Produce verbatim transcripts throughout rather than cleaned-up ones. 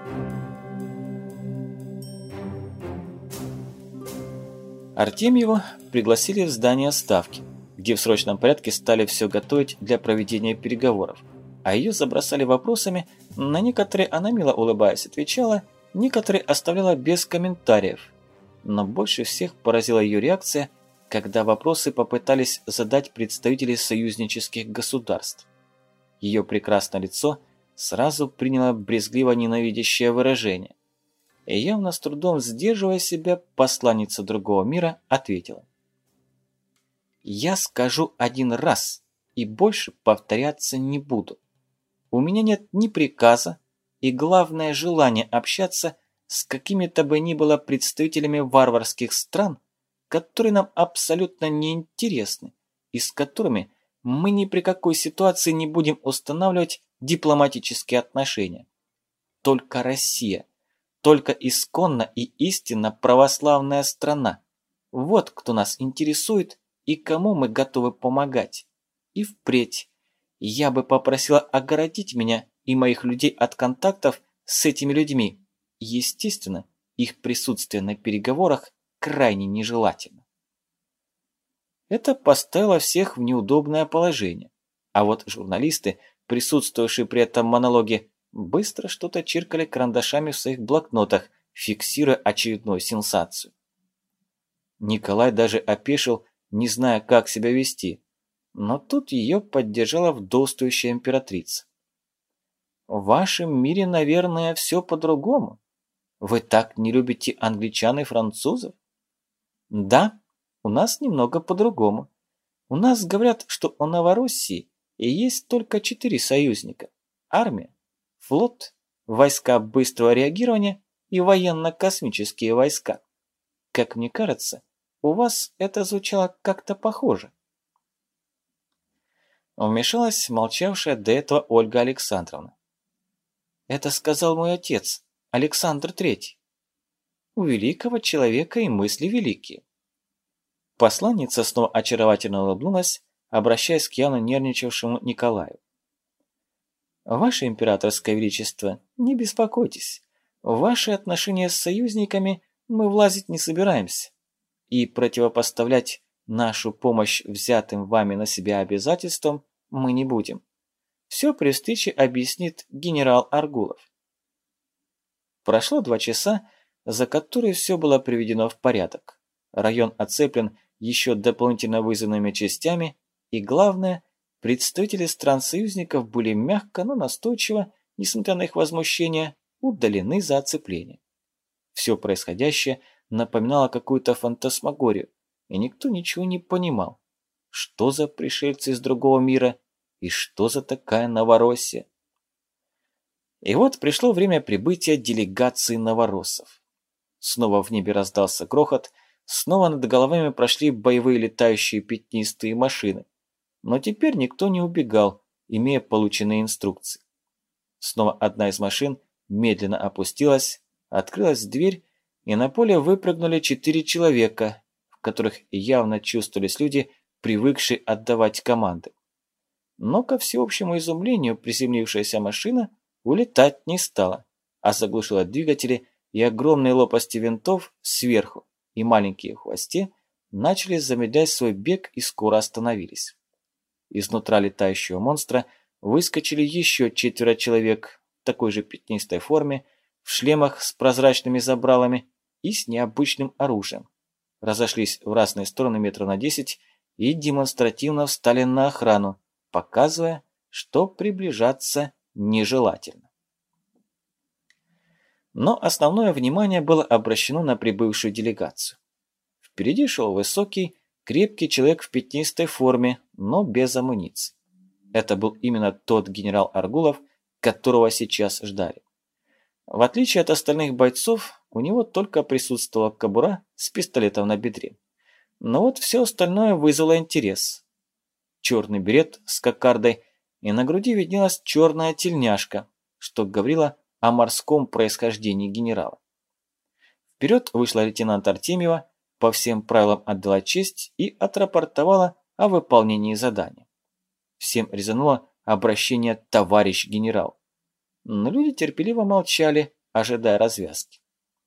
Артемьеву пригласили в здание Ставки, где в срочном порядке стали все готовить для проведения переговоров, а ее забросали вопросами, на некоторые она, мило улыбаясь, отвечала, некоторые оставляла без комментариев. Но больше всех поразила ее реакция, когда вопросы попытались задать представители союзнических государств. Ее прекрасное лицо сразу приняло брезгливо ненавидящее выражение. И явно с трудом сдерживая себя, посланница другого мира ответила: «Я скажу один раз и больше повторяться не буду. У меня нет ни приказа и, главное, желания общаться с какими-то бы ни было представителями варварских стран, которые нам абсолютно не интересны и с которыми мы ни при какой ситуации не будем устанавливать дипломатические отношения. Только Россия, только исконно и истинно православная страна. Вот кто нас интересует и кому мы готовы помогать. И впредь я бы попросила огородить меня и моих людей от контактов с этими людьми. Естественно, их присутствие на переговорах крайне нежелательно». Это поставило всех в неудобное положение. А вот журналисты, присутствовавшие при этом монологе, быстро что-то чиркали карандашами в своих блокнотах, фиксируя очередную сенсацию. Николай даже опешил, не зная, как себя вести, но тут ее поддержала вдовствующая императрица. «В вашем мире, наверное, все по-другому. Вы так не любите англичан и французов?» «Да, у нас немного по-другому. У нас говорят, что у Новороссии и есть только четыре союзника: армия, флот, войска быстрого реагирования и военно-космические войска. Как мне кажется, у вас это звучало как-то похоже». Вмешалась молчавшая до этого Ольга Александровна. «Это сказал мой отец, Александр Третий. У великого человека и мысли великие». Посланница снова очаровательно улыбнулась, обращаясь к явно нервничавшему Николаю. «Ваше императорское величество, не беспокойтесь. В ваши отношения с союзниками мы влазить не собираемся. И противопоставлять нашу помощь взятым вами на себя обязательствам мы не будем. Все при встрече объяснит генерал Аргулов». Прошло два часа, за которые все было приведено в порядок. Район оцеплен еще дополнительно вызванными частями, и главное, представители стран-союзников были мягко, но настойчиво, несмотря на их возмущение, удалены за оцепление. Все происходящее напоминало какую-то фантасмагорию, и никто ничего не понимал. Что за пришельцы из другого мира и что за такая Новороссия? И вот пришло время прибытия делегации новороссов. Снова в небе раздался грохот, снова над головами прошли боевые летающие пятнистые машины. Но теперь никто не убегал, имея полученные инструкции. Снова одна из машин медленно опустилась, открылась дверь, и на поле выпрыгнули четыре человека, в которых явно чувствовались люди, привыкшие отдавать команды. Но, ко всеобщему изумлению, приземлившаяся машина улетать не стала, а заглушила двигатели, и огромные лопасти винтов сверху и маленькие в хвосте начали замедлять свой бег и скоро остановились. Изнутра летающего монстра выскочили еще четверо человек в такой же пятнистой форме, в шлемах с прозрачными забралами и с необычным оружием. Разошлись в разные стороны метра на десять и демонстративно встали на охрану, показывая, что приближаться нежелательно. Но основное внимание было обращено на прибывшую делегацию. Впереди шел высокий, крепкий человек в пятнистой форме, но без амуниции. Это был именно тот генерал Аргулов, которого сейчас ждали. В отличие от остальных бойцов, у него только присутствовала кобура с пистолетом на бедре. Но вот все остальное вызвало интерес. Черный берет с кокардой, и на груди виднелась черная тельняшка, что говорило о морском происхождении генерала. Вперед вышла лейтенант Артемьева, по всем правилам отдала честь и отрапортовала о выполнении задания. Всем резануло обращение «товарищ генерал». Но люди терпеливо молчали, ожидая развязки.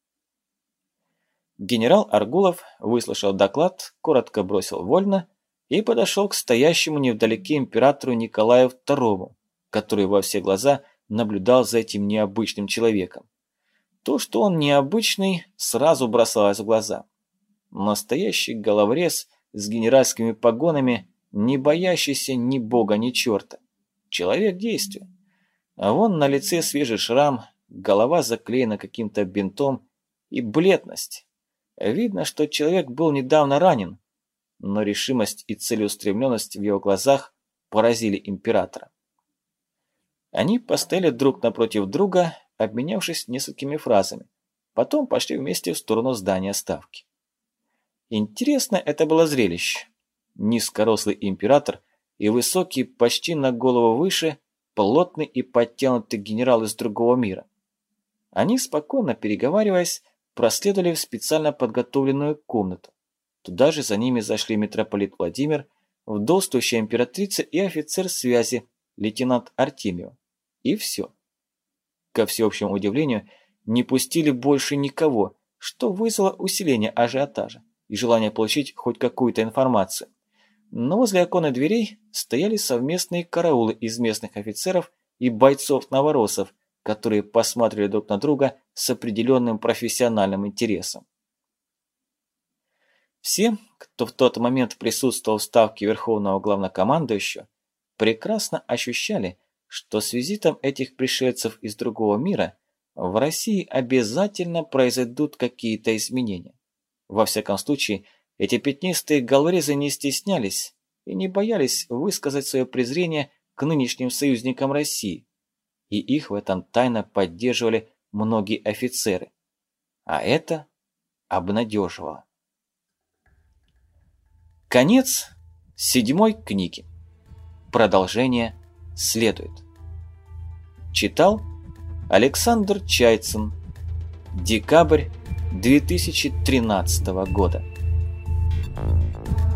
Генерал Аргулов выслушал доклад, коротко бросил вольно и подошел к стоящему невдалеке императору Николаю второму, который во все глаза наблюдал за этим необычным человеком. То, что он необычный, сразу бросалось в глаза. Настоящий головорез с генеральскими погонами, не боящийся ни бога, ни черта. Человек действия. А вон на лице свежий шрам, голова заклеена каким-то бинтом и бледность. Видно, что человек был недавно ранен, но решимость и целеустремленность в его глазах поразили императора. Они постояли друг напротив друга, обменявшись несколькими фразами. Потом пошли вместе в сторону здания ставки. Интересно это было зрелище. Низкорослый император и высокий, почти на голову выше, плотный и подтянутый генерал из другого мира. Они, спокойно переговариваясь, проследовали в специально подготовленную комнату. Туда же за ними зашли митрополит Владимир, вдовствующая императрица и офицер связи, лейтенант Артемьев. И все. Ко всеобщему удивлению, не пустили больше никого, что вызвало усиление ажиотажа и желание получить хоть какую-то информацию. Но возле оконных дверей стояли совместные караулы из местных офицеров и бойцов-новоросов, которые посматривали друг на друга с определенным профессиональным интересом. Все, кто в тот момент присутствовал в ставке Верховного Главнокомандующего, прекрасно ощущали, что с визитом этих пришельцев из другого мира в России обязательно произойдут какие-то изменения. Во всяком случае, эти пятнистые головорезы не стеснялись и не боялись высказать свое презрение к нынешним союзникам России, и их в этом тайно поддерживали многие офицеры. А это обнадеживало. Конец седьмой книги. Продолжение следует. Читал Александр Чайцин. Декабрь две тысячи тринадцатого года.